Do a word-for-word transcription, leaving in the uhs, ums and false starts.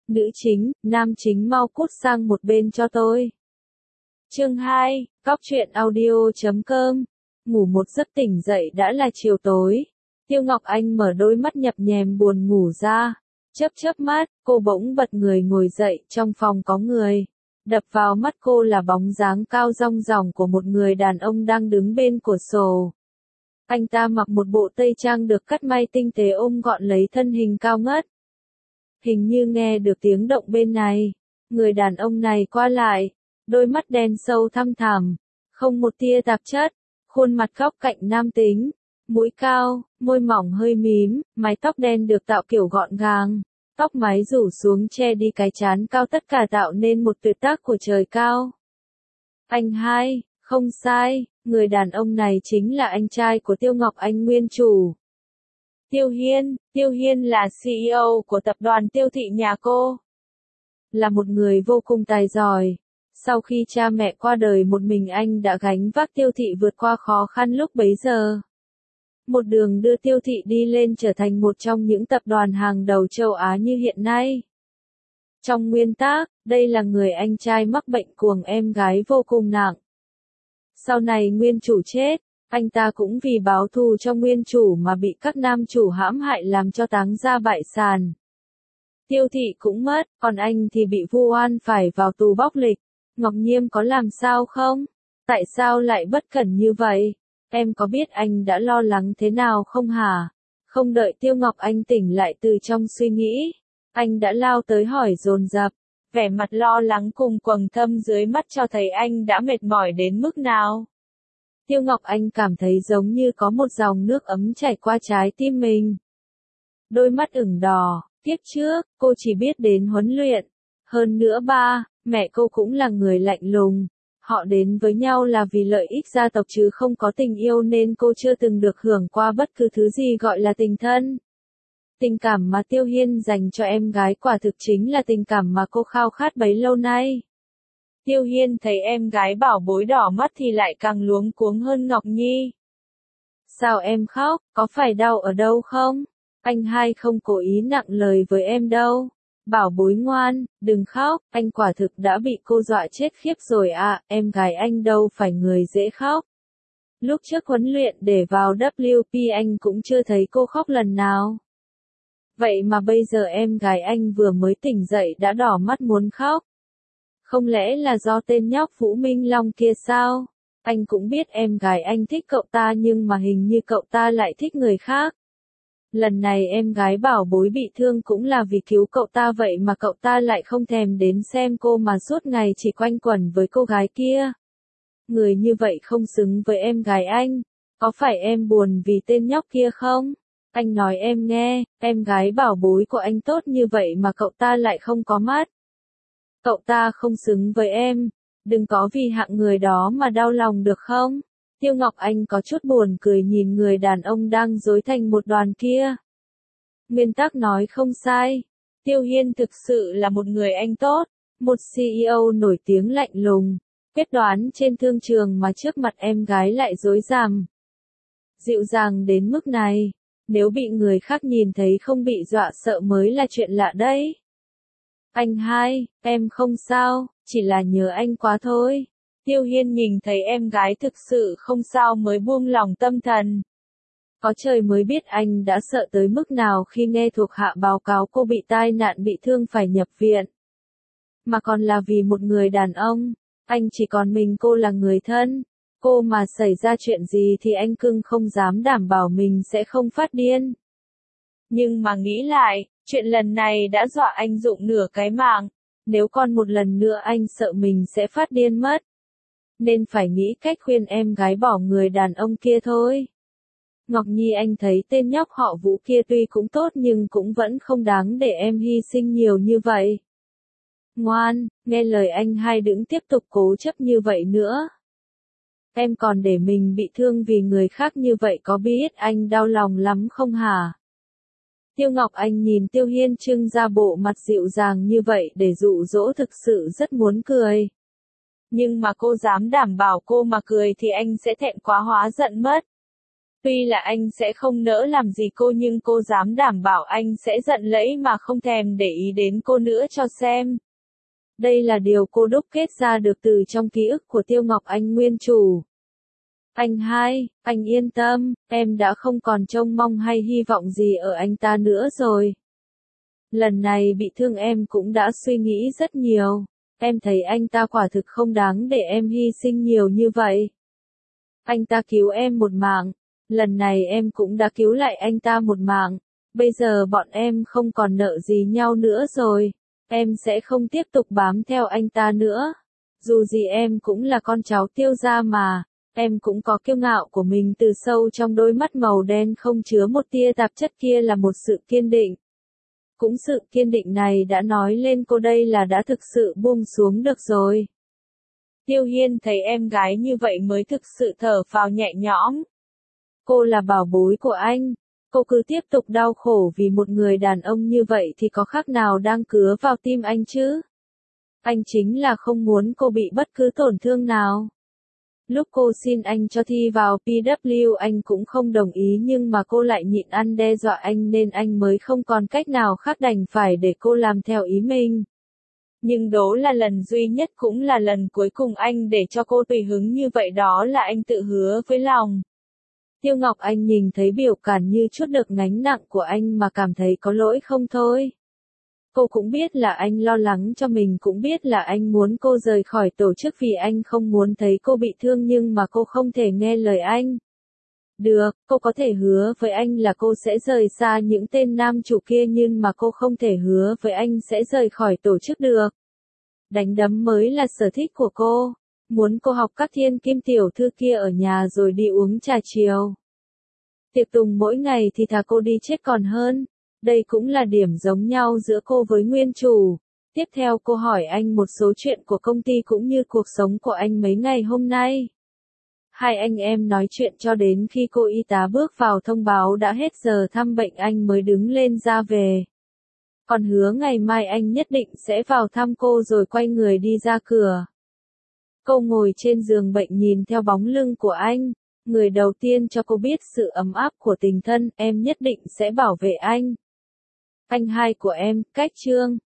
Nữ chính, nam chính mau cút sang một bên cho tôi. Chương hai, cóc truyện audio chấm com. Ngủ một giấc tỉnh dậy đã là chiều tối. Tiêu Ngọc Anh mở đôi mắt nhập nhèm buồn ngủ ra. Chớp chớp mắt, cô bỗng bật người ngồi dậy, trong phòng có người. Đập vào mắt cô là bóng dáng cao rong ròng của một người đàn ông đang đứng bên cửa sổ. Anh ta mặc một bộ tây trang được cắt may tinh tế ôm gọn lấy thân hình cao ngất. Hình như nghe được tiếng động bên này. Người đàn ông này qua lại, đôi mắt đen sâu thăm thẳm, không một tia tạp chất, khuôn mặt góc cạnh nam tính, mũi cao, môi mỏng hơi mím, mái tóc đen được tạo kiểu gọn gàng, tóc mái rủ xuống che đi cái trán cao, tất cả tạo nên một tuyệt tác của trời cao. Anh hai, không sai, người đàn ông này chính là anh trai của Tiêu Ngọc Anh nguyên chủ. Tiêu Hiên, Tiêu Hiên là xê e ô của tập đoàn Tiêu Thị nhà cô. Là một người vô cùng tài giỏi. Sau khi cha mẹ qua đời, một mình anh đã gánh vác Tiêu Thị vượt qua khó khăn lúc bấy giờ. Một đường đưa Tiêu Thị đi lên trở thành một trong những tập đoàn hàng đầu châu Á như hiện nay. Trong nguyên tắc, đây là người anh trai mắc bệnh cuồng em gái vô cùng nặng. Sau này nguyên chủ chết, anh ta cũng vì báo thù cho nguyên chủ mà bị các nam chủ hãm hại làm cho táng ra bại sản. Tiêu Thị cũng mất, còn anh thì bị vu oan phải vào tù bóc lịch. Ngọc Nhiêm có làm sao không? Tại sao lại bất cẩn như vậy? Em có biết anh đã lo lắng thế nào không hả? Không đợi Tiêu Ngọc Anh tỉnh lại từ trong suy nghĩ, anh đã lao tới hỏi dồn dập. Vẻ mặt lo lắng cùng quầng thâm dưới mắt cho thấy anh đã mệt mỏi đến mức nào. Tiêu Ngọc Anh cảm thấy giống như có một dòng nước ấm chảy qua trái tim mình. Đôi mắt ửng đỏ, kiếp trước, cô chỉ biết đến huấn luyện. Hơn nữa ba, mẹ cô cũng là người lạnh lùng. Họ đến với nhau là vì lợi ích gia tộc chứ không có tình yêu, nên cô chưa từng được hưởng qua bất cứ thứ gì gọi là tình thân. Tình cảm mà Tiêu Hiên dành cho em gái quả thực chính là tình cảm mà cô khao khát bấy lâu nay. Tiêu Hiên thấy em gái bảo bối đỏ mắt thì lại càng luống cuống hơn Ngọc Nhi. Sao em khóc, có phải đau ở đâu không? Anh hai không cố ý nặng lời với em đâu. Bảo bối ngoan, đừng khóc, anh quả thực đã bị cô dọa chết khiếp rồi à, em gái anh đâu phải người dễ khóc. Lúc trước huấn luyện để vào vê kép pê anh cũng chưa thấy cô khóc lần nào. Vậy mà bây giờ em gái anh vừa mới tỉnh dậy đã đỏ mắt muốn khóc. Không lẽ là do tên nhóc Vũ Minh Long kia sao? Anh cũng biết em gái anh thích cậu ta nhưng mà hình như cậu ta lại thích người khác. Lần này em gái bảo bối bị thương cũng là vì cứu cậu ta, vậy mà cậu ta lại không thèm đến xem cô mà suốt ngày chỉ quanh quẩn với cô gái kia. Người như vậy không xứng với em gái anh. Có phải em buồn vì tên nhóc kia không? Anh nói em nghe, em gái bảo bối của anh tốt như vậy mà cậu ta lại không có mắt. Cậu ta không xứng với em. Đừng có vì hạng người đó mà đau lòng được không? Tiêu Ngọc Anh có chút buồn cười nhìn người đàn ông đang rối thành một đoàn kia. Nguyên tắc nói không sai. Tiêu Hiên thực sự là một người anh tốt, một xê e ô nổi tiếng lạnh lùng, quyết đoán trên thương trường mà trước mặt em gái lại dối dám. Dịu dàng đến mức này, nếu bị người khác nhìn thấy không bị dọa sợ mới là chuyện lạ đấy. Anh hai, em không sao, chỉ là nhớ anh quá thôi. Tiêu Hiên nhìn thấy em gái thực sự không sao mới buông lòng tâm thần. Có trời mới biết anh đã sợ tới mức nào khi nghe thuộc hạ báo cáo cô bị tai nạn bị thương phải nhập viện. Mà còn là vì một người đàn ông, anh chỉ còn mình cô là người thân. Cô mà xảy ra chuyện gì thì anh cưng không dám đảm bảo mình sẽ không phát điên. Nhưng mà nghĩ lại, chuyện lần này đã dọa anh rụng nửa cái mạng. Nếu còn một lần nữa anh sợ mình sẽ phát điên mất. Nên phải nghĩ cách khuyên em gái bỏ người đàn ông kia thôi. Ngọc Nhi, anh thấy tên nhóc họ Vũ kia tuy cũng tốt nhưng cũng vẫn không đáng để em hy sinh nhiều như vậy. Ngoan, nghe lời anh hai, đừng tiếp tục cố chấp như vậy nữa. Em còn để mình bị thương vì người khác như vậy có biết anh đau lòng lắm không hả? Tiêu Ngọc Anh nhìn Tiêu Hiên trưng ra bộ mặt dịu dàng như vậy để dụ dỗ, thực sự rất muốn cười. Nhưng mà cô dám đảm bảo cô mà cười thì anh sẽ thẹn quá hóa giận mất. Tuy là anh sẽ không nỡ làm gì cô nhưng cô dám đảm bảo anh sẽ giận lẫy mà không thèm để ý đến cô nữa cho xem. Đây là điều cô đúc kết ra được từ trong ký ức của Tiêu Ngọc Anh nguyên chủ. Anh hai, anh yên tâm, em đã không còn trông mong hay hy vọng gì ở anh ta nữa rồi. Lần này bị thương em cũng đã suy nghĩ rất nhiều. Em thấy anh ta quả thực không đáng để em hy sinh nhiều như vậy. Anh ta cứu em một mạng. Lần này em cũng đã cứu lại anh ta một mạng. Bây giờ bọn em không còn nợ gì nhau nữa rồi. Em sẽ không tiếp tục bám theo anh ta nữa. Dù gì em cũng là con cháu Tiêu gia mà. Em cũng có kiêu ngạo của mình từ sâu trong đôi mắt màu đen không chứa một tia tạp chất kia là một sự kiên định. Cũng sự kiên định này đã nói lên cô đây là đã thực sự buông xuống được rồi. Tiêu Hiên thấy em gái như vậy mới thực sự thở phào nhẹ nhõm. Cô là bảo bối của anh. Cô cứ tiếp tục đau khổ vì một người đàn ông như vậy thì có khác nào đang cứa vào tim anh chứ? Anh chính là không muốn cô bị bất cứ tổn thương nào. Lúc cô xin anh cho thi vào pê vê anh cũng không đồng ý nhưng mà cô lại nhịn ăn đe dọa anh nên anh mới không còn cách nào khác đành phải để cô làm theo ý mình. Nhưng đó là lần duy nhất cũng là lần cuối cùng anh để cho cô tùy hứng như vậy, đó là anh tự hứa với lòng. Tiêu Ngọc Anh nhìn thấy biểu cảm như chút được gánh nặng của anh mà cảm thấy có lỗi không thôi. Cô cũng biết là anh lo lắng cho mình, cũng biết là anh muốn cô rời khỏi tổ chức vì anh không muốn thấy cô bị thương nhưng mà cô không thể nghe lời anh. Được, cô có thể hứa với anh là cô sẽ rời xa những tên nam chủ kia nhưng mà cô không thể hứa với anh sẽ rời khỏi tổ chức được. Đánh đấm mới là sở thích của cô. Muốn cô học các thiên kim tiểu thư kia ở nhà rồi đi uống trà chiều. Tiệc tùng mỗi ngày thì thà cô đi chết còn hơn. Đây cũng là điểm giống nhau giữa cô với nguyên chủ. Tiếp theo cô hỏi anh một số chuyện của công ty cũng như cuộc sống của anh mấy ngày hôm nay. Hai anh em nói chuyện cho đến khi cô y tá bước vào thông báo đã hết giờ thăm bệnh anh mới đứng lên ra về. Còn hứa ngày mai anh nhất định sẽ vào thăm cô rồi quay người đi ra cửa. Cô ngồi trên giường bệnh nhìn theo bóng lưng của anh. Người đầu tiên cho cô biết sự ấm áp của tình thân, em nhất định sẽ bảo vệ anh. Anh hai của em, cách chương.